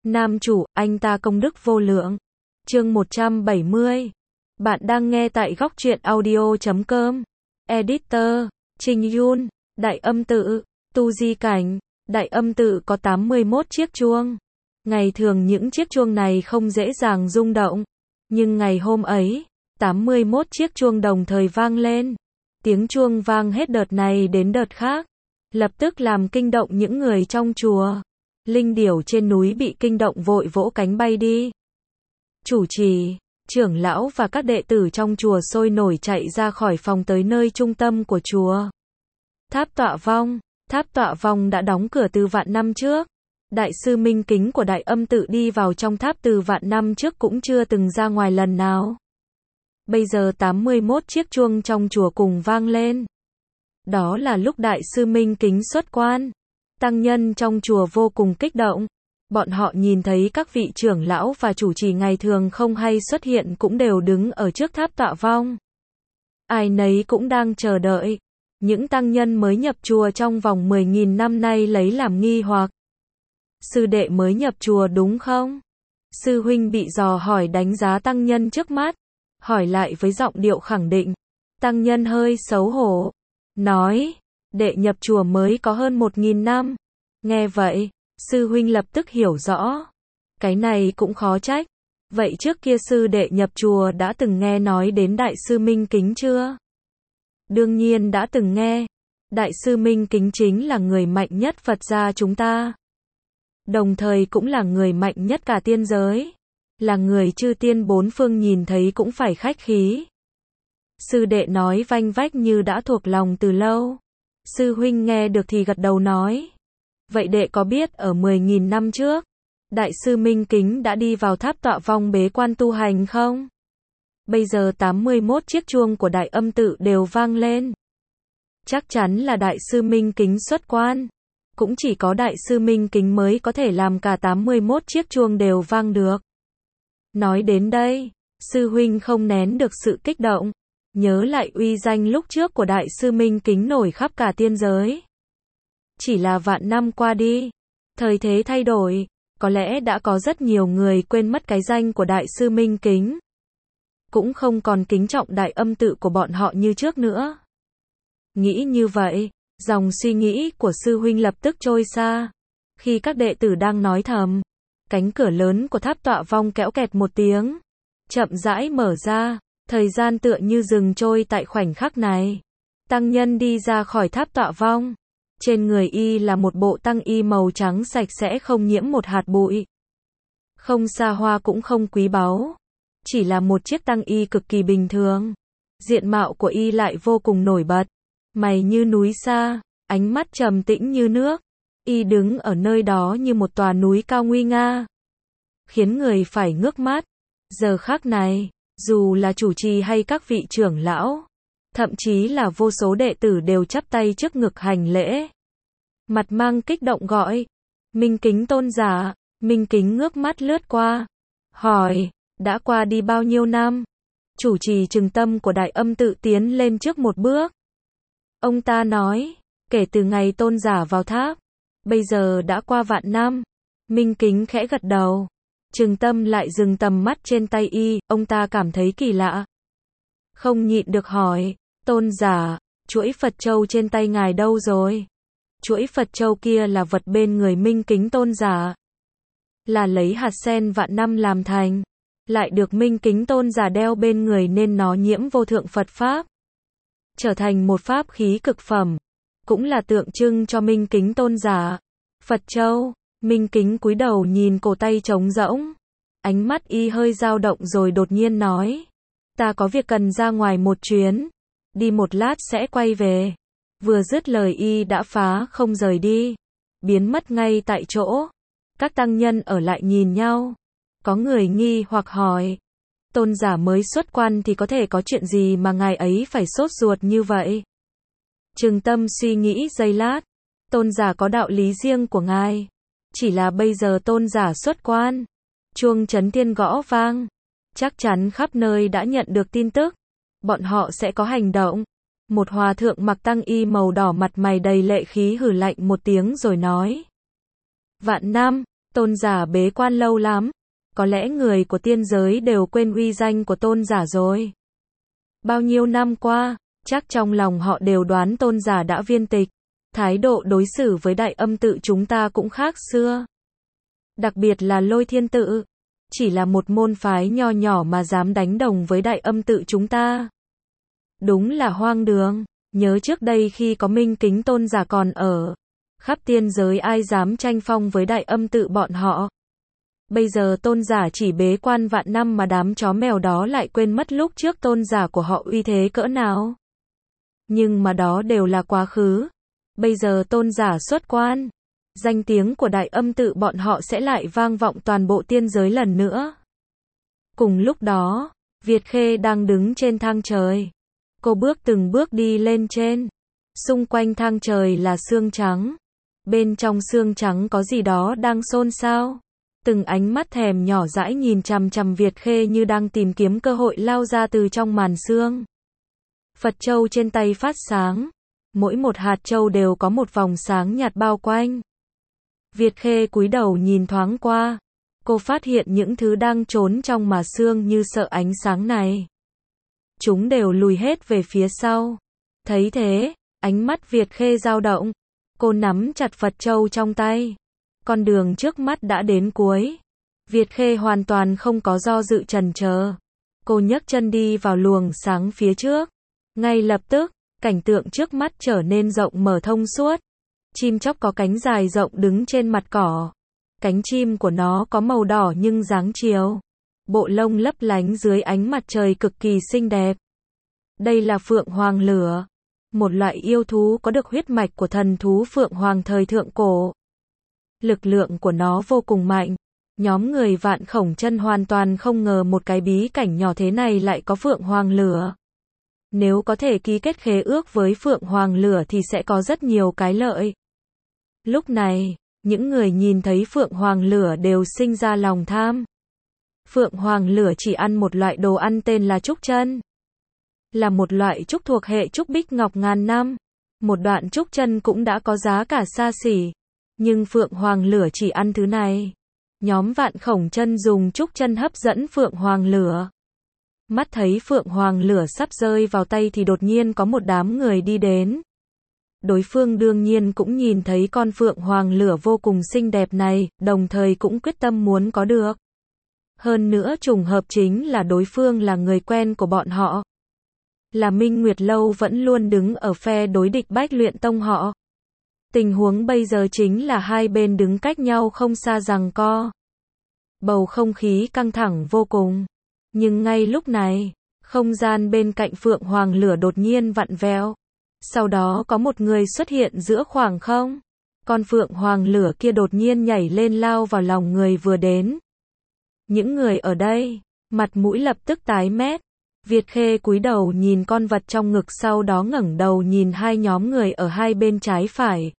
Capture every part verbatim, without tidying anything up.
Nam chủ, anh ta công đức vô lượng. Chương một trăm bảy mươi. Bạn đang nghe tại góc truyện audio chấm com. Editor, Trình Yun, Đại Âm Tự, Tu Di Cảnh. Đại Âm Tự có tám mươi mốt chiếc chuông. Ngày thường những chiếc chuông này không dễ dàng rung động. Nhưng ngày hôm ấy, tám mươi mốt chiếc chuông đồng thời vang lên. Tiếng chuông vang hết đợt này đến đợt khác. Lập tức làm kinh động những người trong chùa. Linh điểu trên núi bị kinh động vội vỗ cánh bay đi. Chủ trì, trưởng lão và các đệ tử trong chùa sôi nổi chạy ra khỏi phòng tới nơi trung tâm của chùa. Tháp Tọa Vong. Tháp Tọa Vong đã đóng cửa từ vạn năm trước. Đại sư Minh Kính của Đại Âm Tự đi vào trong tháp từ vạn năm trước cũng chưa từng ra ngoài lần nào. Bây giờ tám mươi mốt chiếc chuông trong chùa cùng vang lên. Đó là lúc Đại sư Minh Kính xuất quan. Tăng nhân trong chùa vô cùng kích động. Bọn họ nhìn thấy các vị trưởng lão và chủ trì ngày thường không hay xuất hiện cũng đều đứng ở trước tháp Tọa Vong. Ai nấy cũng đang chờ đợi. Những tăng nhân mới nhập chùa trong vòng mười nghìn năm nay lấy làm nghi hoặc. Sư đệ mới nhập chùa đúng không? Sư huynh bị dò hỏi đánh giá tăng nhân trước mắt. Hỏi lại với giọng điệu khẳng định. Tăng nhân hơi xấu hổ. Nói, đệ nhập chùa mới có hơn một nghìn năm. Nghe vậy, sư huynh lập tức hiểu rõ. Cái này cũng khó trách. Vậy trước kia sư đệ nhập chùa đã từng nghe nói đến Đại sư Minh Kính chưa? Đương nhiên đã từng nghe. Đại sư Minh Kính chính là người mạnh nhất Phật gia chúng ta. Đồng thời cũng là người mạnh nhất cả tiên giới. Là người chư tiên bốn phương nhìn thấy cũng phải khách khí. Sư đệ nói vanh vách như đã thuộc lòng từ lâu. Sư huynh nghe được thì gật đầu nói. Vậy đệ có biết ở mười nghìn năm trước, Đại sư Minh Kính đã đi vào tháp Tọa Vong bế quan tu hành không? Bây giờ tám mươi mốt chiếc chuông của Đại Âm Tự đều vang lên. Chắc chắn là Đại sư Minh Kính xuất quan. Cũng chỉ có Đại sư Minh Kính mới có thể làm cả tám mươi mốt chiếc chuông đều vang được. Nói đến đây, sư huynh không nén được sự kích động. Nhớ lại uy danh lúc trước của Đại sư Minh Kính nổi khắp cả tiên giới. Chỉ là vạn năm qua đi, thời thế thay đổi, có lẽ đã có rất nhiều người quên mất cái danh của Đại sư Minh Kính. Cũng không còn kính trọng Đại Âm Tự của bọn họ như trước nữa. Nghĩ như vậy, dòng suy nghĩ của sư huynh lập tức trôi xa. Khi các đệ tử đang nói thầm, cánh cửa lớn của tháp Tọa Vong kéo kẹt một tiếng, chậm rãi mở ra, thời gian tựa như dừng trôi tại khoảnh khắc này. Tăng nhân đi ra khỏi tháp Tọa Vong. Trên người y là một bộ tăng y màu trắng sạch sẽ không nhiễm một hạt bụi. Không xa hoa cũng không quý báu. Chỉ là một chiếc tăng y cực kỳ bình thường. Diện mạo của y lại vô cùng nổi bật. Mày như núi xa, ánh mắt trầm tĩnh như nước. Y đứng ở nơi đó như một tòa núi cao nguy nga. Khiến người phải ngước mắt. Giờ khắc này, dù là chủ trì hay các vị trưởng lão, thậm chí là vô số đệ tử đều chắp tay trước ngực hành lễ. Mặt mang kích động gọi. Minh Kính tôn giả. Minh Kính ngước mắt lướt qua. Hỏi, đã qua đi bao nhiêu năm? Chủ trì Trừng Tâm của Đại Âm Tự tiến lên trước một bước. Ông ta nói, kể từ ngày tôn giả vào tháp, bây giờ đã qua vạn năm. Minh Kính khẽ gật đầu. Trừng Tâm lại dừng tầm mắt trên tay y, ông ta cảm thấy kỳ lạ. Không nhịn được hỏi, tôn giả, chuỗi Phật Châu trên tay ngài đâu rồi? Chuỗi Phật Châu kia là vật bên người Minh Kính tôn giả. Là lấy hạt sen vạn năm làm thành. Lại được Minh Kính tôn giả đeo bên người nên nó nhiễm vô thượng Phật Pháp. Trở thành một pháp khí cực phẩm. Cũng là tượng trưng cho Minh Kính tôn giả. Phật Châu. Minh Kính cúi đầu nhìn cổ tay trống rỗng. Ánh mắt y hơi dao động rồi đột nhiên nói. Ta có việc cần ra ngoài một chuyến. Đi một lát sẽ quay về. Vừa dứt lời y đã phá không rời đi. Biến mất ngay tại chỗ. Các tăng nhân ở lại nhìn nhau. Có người nghi hoặc hỏi. Tôn giả mới xuất quan thì có thể có chuyện gì mà ngài ấy phải sốt ruột như vậy? Trừng Tâm suy nghĩ giây lát. Tôn giả có đạo lý riêng của ngài. Chỉ là bây giờ tôn giả xuất quan. Chuông chấn thiên gõ vang. Chắc chắn khắp nơi đã nhận được tin tức. Bọn họ sẽ có hành động. Một hòa thượng mặc tăng y màu đỏ mặt mày đầy lệ khí hử lạnh một tiếng rồi nói. Vạn năm, Tôn giả bế quan lâu lắm. Có lẽ người của tiên giới đều quên uy danh của tôn giả rồi. Bao nhiêu năm qua, chắc trong lòng họ đều đoán tôn giả đã viên tịch. Thái độ đối xử với Đại Âm Tự chúng ta cũng khác xưa. Đặc biệt là Lôi Thiên Tự. Chỉ là một môn phái nho nhỏ mà dám đánh đồng với Đại Âm Tự chúng ta. Đúng là hoang đường. Nhớ trước đây khi có Minh Kính tôn giả còn ở, khắp tiên giới ai dám tranh phong với Đại Âm Tự bọn họ. Bây giờ tôn giả chỉ bế quan vạn năm mà đám chó mèo đó lại quên mất lúc trước tôn giả của họ uy thế cỡ nào. Nhưng mà đó đều là quá khứ. Bây giờ tôn giả xuất quan, danh tiếng của Đại Âm Tự bọn họ sẽ lại vang vọng toàn bộ tiên giới lần nữa. Cùng lúc đó, Việt Khê đang đứng trên thang trời. Cô bước từng bước đi lên trên. Xung quanh thang trời là xương trắng. Bên trong xương trắng có gì đó đang xôn xao. Từng ánh mắt thèm nhỏ dãi nhìn chằm chằm Việt Khê như đang tìm kiếm cơ hội lao ra từ trong màn xương. Phật châu trên tay phát sáng. Mỗi một hạt châu đều có một vòng sáng nhạt bao quanh. Việt Khê cúi đầu nhìn thoáng qua. Cô phát hiện những thứ đang trốn trong mà xương như sợ ánh sáng này. Chúng đều lùi hết về phía sau. Thấy thế, ánh mắt Việt Khê dao động. Cô nắm chặt Phật châu trong tay. Con đường trước mắt đã đến cuối. Việt Khê hoàn toàn không có do dự chần chờ. Cô nhấc chân đi vào luồng sáng phía trước. Ngay lập tức, cảnh tượng trước mắt trở nên rộng mở thông suốt. Chim chóc có cánh dài rộng đứng trên mặt cỏ. Cánh chim của nó có màu đỏ nhưng dáng chiều. Bộ lông lấp lánh dưới ánh mặt trời cực kỳ xinh đẹp. Đây là phượng hoàng lửa. Một loại yêu thú có được huyết mạch của thần thú phượng hoàng thời thượng cổ. Lực lượng của nó vô cùng mạnh. Nhóm người Vạn Khổng Chân hoàn toàn không ngờ một cái bí cảnh nhỏ thế này lại có phượng hoàng lửa. Nếu có thể ký kết khế ước với phượng hoàng lửa thì sẽ có rất nhiều cái lợi. Lúc này, những người nhìn thấy phượng hoàng lửa đều sinh ra lòng tham. Phượng hoàng lửa chỉ ăn một loại đồ ăn tên là trúc chân. Là một loại trúc thuộc hệ trúc bích ngọc ngàn năm. Một đoạn trúc chân cũng đã có giá cả xa xỉ. Nhưng phượng hoàng lửa chỉ ăn thứ này. Nhóm Vạn Khổng Chân dùng trúc chân hấp dẫn phượng hoàng lửa. Mắt thấy phượng hoàng lửa sắp rơi vào tay thì đột nhiên có một đám người đi đến. Đối phương đương nhiên cũng nhìn thấy con phượng hoàng lửa vô cùng xinh đẹp này, đồng thời cũng quyết tâm muốn có được. Hơn nữa trùng hợp chính là đối phương là người quen của bọn họ. Là Minh Nguyệt Lâu vẫn luôn đứng ở phe đối địch Bách Luyện Tông họ. Tình huống bây giờ chính là hai bên đứng cách nhau không xa giằng co. Bầu không khí căng thẳng vô cùng. Nhưng ngay lúc này, không gian bên cạnh phượng hoàng lửa đột nhiên vặn vẹo. Sau đó có một người xuất hiện giữa khoảng không. Con phượng hoàng lửa kia đột nhiên nhảy lên lao vào lòng người vừa đến. Những người ở đây, mặt mũi lập tức tái mét. Việt Khê cúi đầu nhìn con vật trong ngực, sau đó ngẩng đầu nhìn hai nhóm người ở hai bên trái phải.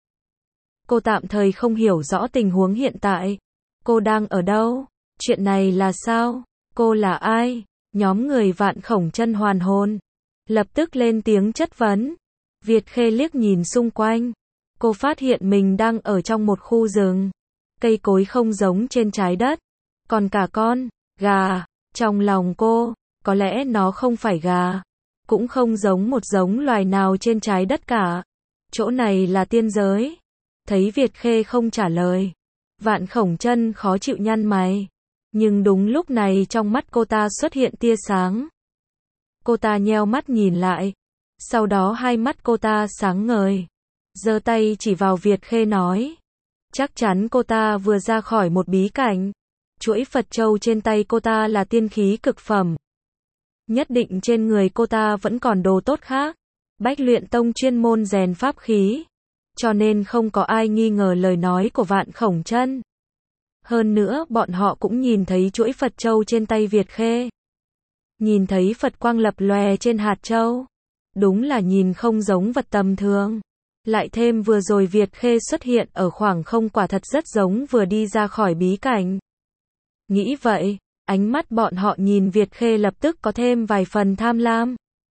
Cô tạm thời không hiểu rõ tình huống hiện tại. Cô đang ở đâu? Chuyện này là sao? Cô là ai? Nhóm người Vạn Khổng Chân hoàn hồn. Lập tức lên tiếng chất vấn. Việt Khê liếc nhìn xung quanh. Cô phát hiện mình đang ở trong một khu rừng. Cây cối không giống trên trái đất. Còn cả con gà. Trong lòng cô, có lẽ nó không phải gà. Cũng không giống một giống loài nào trên trái đất cả. Chỗ này là tiên giới. Thấy Việt Khê không trả lời. Vạn Khổng Chân khó chịu nhăn mày. Nhưng đúng lúc này trong mắt cô ta xuất hiện tia sáng. Cô ta nheo mắt nhìn lại. Sau đó hai mắt cô ta sáng ngời. Giơ tay chỉ vào Việt Khê nói. Chắc chắn cô ta vừa ra khỏi một bí cảnh. Chuỗi Phật châu trên tay cô ta là tiên khí cực phẩm. Nhất định trên người cô ta vẫn còn đồ tốt khác. Bách Luyện Tông chuyên môn rèn pháp khí. Cho nên không có ai nghi ngờ lời nói của Vạn Khổng Chân. Hơn nữa bọn họ cũng nhìn thấy chuỗi Phật châu trên tay Việt Khê. Nhìn thấy Phật quang lập lòe trên hạt châu. Đúng là nhìn không giống vật tầm thường. Lại thêm vừa rồi Việt Khê xuất hiện ở khoảng không, quả thật rất giống vừa đi ra khỏi bí cảnh. Nghĩ vậy, ánh mắt bọn họ nhìn Việt Khê lập tức có thêm vài phần tham lam.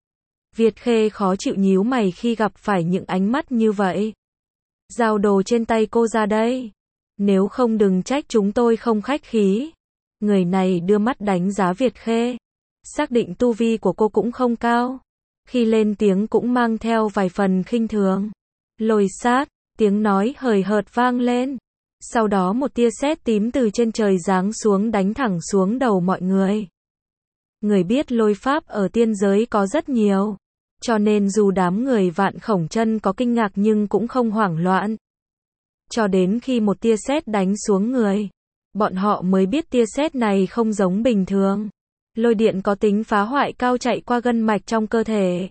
Việt Khê khó chịu nhíu mày khi gặp phải những ánh mắt như vậy. Giao đồ trên tay cô ra đây. Nếu không đừng trách chúng tôi không khách khí. Người này đưa mắt đánh giá Việt Khê. Xác định tu vi của cô cũng không cao. Khi lên tiếng cũng mang theo vài phần khinh thường. Lôi sát, tiếng nói hời hợt vang lên. Sau đó một tia sét tím từ trên trời giáng xuống đánh thẳng xuống đầu mọi người. Người biết lôi pháp ở tiên giới có rất nhiều. Cho nên dù đám người Vạn Khổng Chân có kinh ngạc nhưng cũng không hoảng loạn. Cho đến khi một tia sét đánh xuống người, bọn họ mới biết tia sét này không giống bình thường. Lôi điện có tính phá hoại cao chạy qua gân mạch trong cơ thể.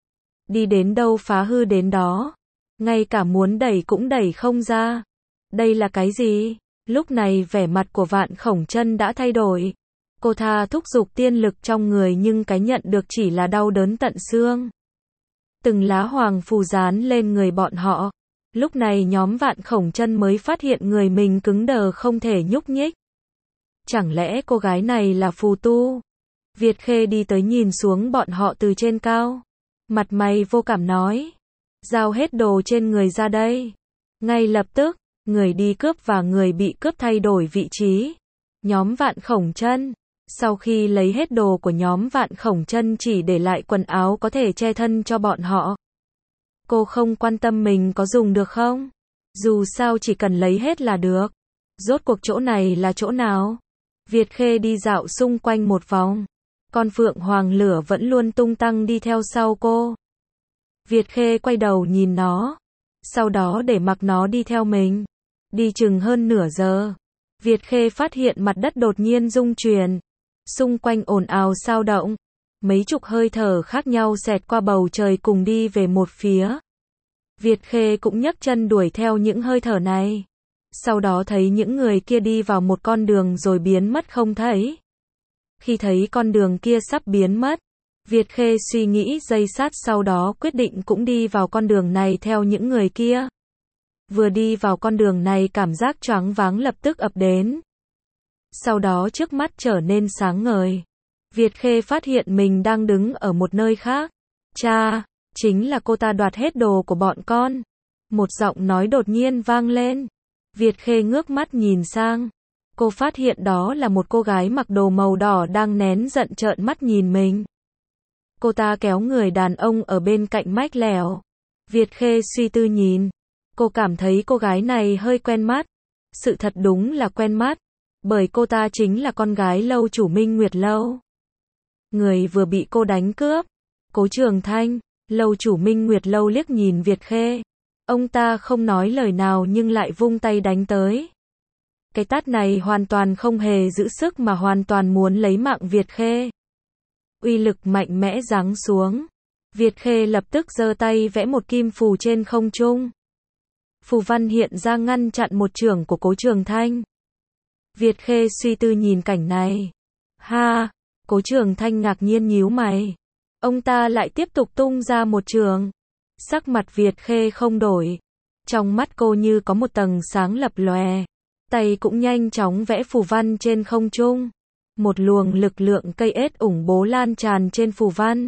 Đi đến đâu phá hư đến đó. Ngay cả muốn đẩy cũng đẩy không ra. Đây là cái gì? Lúc này vẻ mặt của Vạn Khổng Chân đã thay đổi. Cô tha thúc giục tiên lực trong người nhưng cái nhận được chỉ là đau đớn tận xương. Từng lá hoàng phù dán lên người bọn họ. Lúc này nhóm Vạn Khổng Chân mới phát hiện người mình cứng đờ không thể nhúc nhích. Chẳng lẽ cô gái này là phù tu? Việt Khê đi tới nhìn xuống bọn họ từ trên cao. Mặt mày vô cảm nói. Giao hết đồ trên người ra đây. Ngay lập tức, người đi cướp và người bị cướp thay đổi vị trí. Nhóm Vạn Khổng Chân. Sau khi lấy hết đồ của nhóm Vạn Khổng Chân chỉ để lại quần áo có thể che thân cho bọn họ. Cô không quan tâm mình có dùng được không? Dù sao chỉ cần lấy hết là được. Rốt cuộc chỗ này là chỗ nào? Việt Khê đi dạo xung quanh một vòng. Con phượng hoàng lửa vẫn luôn tung tăng đi theo sau cô. Việt Khê quay đầu nhìn nó. Sau đó để mặc nó đi theo mình. Đi chừng hơn nửa giờ. Việt Khê phát hiện mặt đất đột nhiên rung chuyển. Xung quanh ồn ào xao động. Mấy chục hơi thở khác nhau xẹt qua bầu trời cùng đi về một phía. Việt Khê cũng nhấc chân đuổi theo những hơi thở này. Sau đó thấy những người kia đi vào một con đường rồi biến mất không thấy. Khi thấy con đường kia sắp biến mất, Việt Khê suy nghĩ giây sát sau đó quyết định cũng đi vào con đường này theo những người kia. Vừa đi vào con đường này cảm giác choáng váng lập tức ập đến. Sau đó trước mắt trở nên sáng ngời. Việt Khê phát hiện mình đang đứng ở một nơi khác. Cha, chính là cô ta đoạt hết đồ của bọn con. Một giọng nói đột nhiên vang lên. Việt Khê ngước mắt nhìn sang. Cô phát hiện đó là một cô gái mặc đồ màu đỏ đang nén giận trợn mắt nhìn mình. Cô ta kéo người đàn ông ở bên cạnh mách lẻo. Việt Khê suy tư nhìn. Cô cảm thấy cô gái này hơi quen mắt. Sự thật đúng là quen mắt. Bởi cô ta chính là con gái lâu chủ Minh Nguyệt Lâu. Người vừa bị cô đánh cướp. Cố Trường Thanh, lâu chủ Minh Nguyệt Lâu liếc nhìn Việt Khê. Ông ta không nói lời nào nhưng lại vung tay đánh tới. Cái tát này hoàn toàn không hề giữ sức mà hoàn toàn muốn lấy mạng Việt Khê. Uy lực mạnh mẽ giáng xuống. Việt Khê lập tức giơ tay vẽ một kim phù trên không trung. Phù văn hiện ra ngăn chặn một chưởng của Cố Trường Thanh. Việt Khê suy tư nhìn cảnh này. Ha, Cố Trường Thanh ngạc nhiên nhíu mày. Ông ta lại tiếp tục tung ra một chưởng. Sắc mặt Việt Khê không đổi. Trong mắt cô như có một tầng sáng lập lòe. Tay cũng nhanh chóng vẽ phù văn trên không trung. Một luồng lực lượng cây ết ủng bố lan tràn trên phù văn.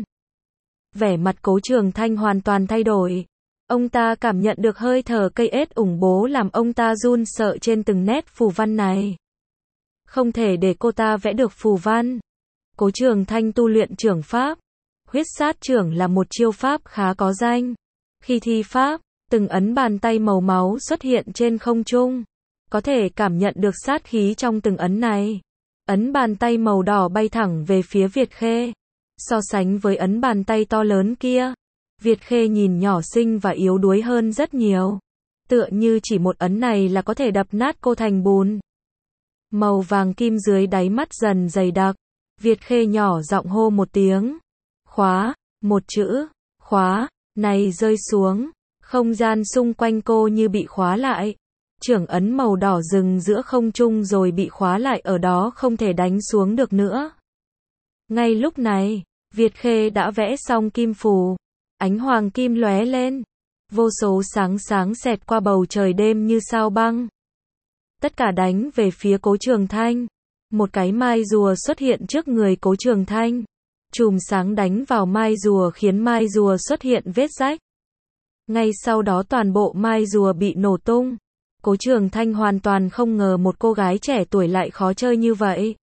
Vẻ mặt Cố Trường Thanh hoàn toàn thay đổi. Ông ta cảm nhận được hơi thở cây ết ủng bố làm ông ta run sợ trên từng nét phù văn này. Không thể để cô ta vẽ được phù văn. Cố Trường Thanh tu luyện chưởng pháp. Huyết sát chưởng là một chiêu pháp khá có danh. Khi thi pháp, từng ấn bàn tay màu máu xuất hiện trên không trung. Có thể cảm nhận được sát khí trong từng ấn này. Ấn bàn tay màu đỏ bay thẳng về phía Việt Khê. So sánh với ấn bàn tay to lớn kia, Việt Khê nhìn nhỏ xinh và yếu đuối hơn rất nhiều. Tựa như chỉ một ấn này là có thể đập nát cô thành bùn. Màu vàng kim dưới đáy mắt dần dày đặc. Việt Khê nhỏ giọng hô một tiếng. Khóa, một chữ, khóa, này rơi xuống. Không gian xung quanh cô như bị khóa lại. Chưởng ấn màu đỏ dừng giữa không trung rồi bị khóa lại ở đó không thể đánh xuống được nữa. Ngay lúc này, Việt Khê đã vẽ xong kim phù. Ánh hoàng kim lóe lên. Vô số sáng sáng xẹt qua bầu trời đêm như sao băng. Tất cả đánh về phía Cố Trường Thanh. Một cái mai rùa xuất hiện trước người Cố Trường Thanh. Chùm sáng đánh vào mai rùa khiến mai rùa xuất hiện vết rách. Ngay sau đó toàn bộ mai rùa bị nổ tung. Cố Trường Thanh hoàn toàn không ngờ một cô gái trẻ tuổi lại khó chơi như vậy.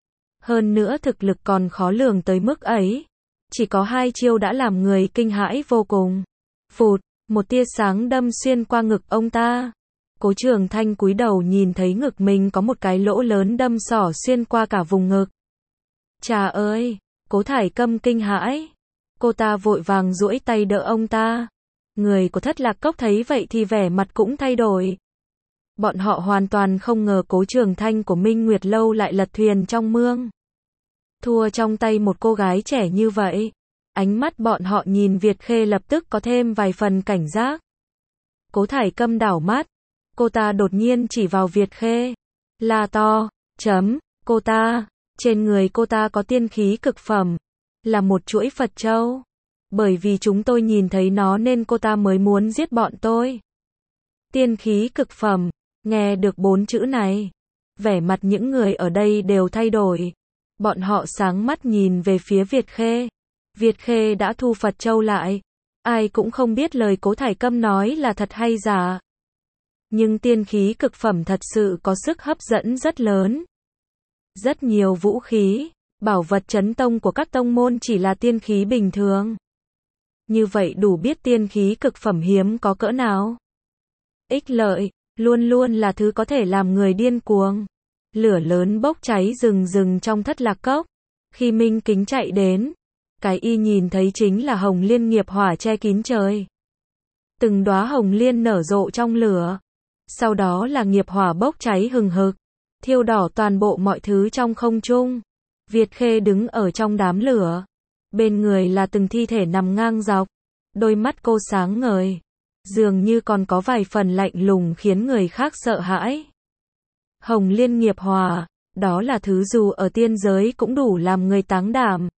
Hơn nữa thực lực còn khó lường tới mức ấy. Chỉ có hai chiêu đã làm người kinh hãi vô cùng. Phụt, một tia sáng đâm xuyên qua ngực ông ta. Cố Trường Thanh cúi đầu nhìn thấy ngực mình có một cái lỗ lớn đâm xỏ xuyên qua cả vùng ngực. Chà ơi, Cố Thải Câm kinh hãi. Cô ta vội vàng duỗi tay đỡ ông ta. Người của Thất Lạc Cốc thấy vậy thì vẻ mặt cũng thay đổi. Bọn họ hoàn toàn không ngờ Cố Trường Thanh của Minh Nguyệt Lâu lại lật thuyền trong mương. Thua trong tay một cô gái trẻ như vậy. Ánh mắt bọn họ nhìn Việt Khê lập tức có thêm vài phần cảnh giác. Cố Thải Câm đảo mắt. Cô ta đột nhiên chỉ vào Việt Khê. La to, chấm, cô ta, trên người cô ta có tiên khí cực phẩm. Là một chuỗi Phật châu. Bởi vì chúng tôi nhìn thấy nó nên cô ta mới muốn giết bọn tôi. Tiên khí cực phẩm, nghe được bốn chữ này. Vẻ mặt những người ở đây đều thay đổi. Bọn họ sáng mắt nhìn về phía Việt Khê. Việt Khê đã thu Phật châu lại. Ai cũng không biết lời Cố Thải Câm nói là thật hay giả. Nhưng tiên khí cực phẩm thật sự có sức hấp dẫn rất lớn. Rất nhiều vũ khí, bảo vật chấn tông của các tông môn chỉ là tiên khí bình thường. Như vậy đủ biết tiên khí cực phẩm hiếm có cỡ nào. Ích lợi, luôn luôn là thứ có thể làm người điên cuồng. Lửa lớn bốc cháy rừng rừng trong Thất Lạc Cốc. Khi Minh Kính chạy đến, cái y nhìn thấy chính là hồng liên nghiệp hỏa che kín trời. Từng đóa hồng liên nở rộ trong lửa. Sau đó là nghiệp hỏa bốc cháy hừng hực, thiêu đỏ toàn bộ mọi thứ trong không trung. Việt Khê đứng ở trong đám lửa. Bên người là từng thi thể nằm ngang dọc. Đôi mắt cô sáng ngời. Dường như còn có vài phần lạnh lùng khiến người khác sợ hãi. Hồng liên nghiệp hỏa, đó là thứ dù ở tiên giới cũng đủ làm người táng đảm.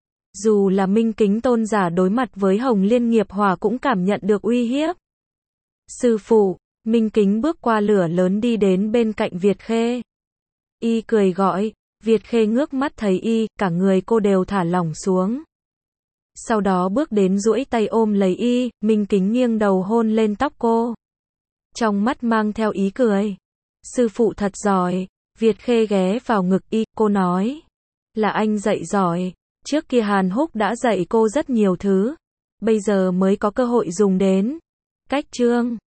Dù là Minh Kính tôn giả đối mặt với hồng liên nghiệp hỏa cũng cảm nhận được uy hiếp. Sư phụ, Minh Kính bước qua lửa lớn đi đến bên cạnh Việt Khê. Y cười gọi, Việt Khê ngước mắt thấy y, cả người cô đều thả lỏng xuống. Sau đó bước đến duỗi tay ôm lấy y, Minh Kính nghiêng đầu hôn lên tóc cô. Trong mắt mang theo ý cười. Sư phụ thật giỏi. Việt Khê ghé vào ngực y, cô nói. Là anh dạy giỏi. Trước kia Hàn Húc đã dạy cô rất nhiều thứ. Bây giờ mới có cơ hội dùng đến. Cách chương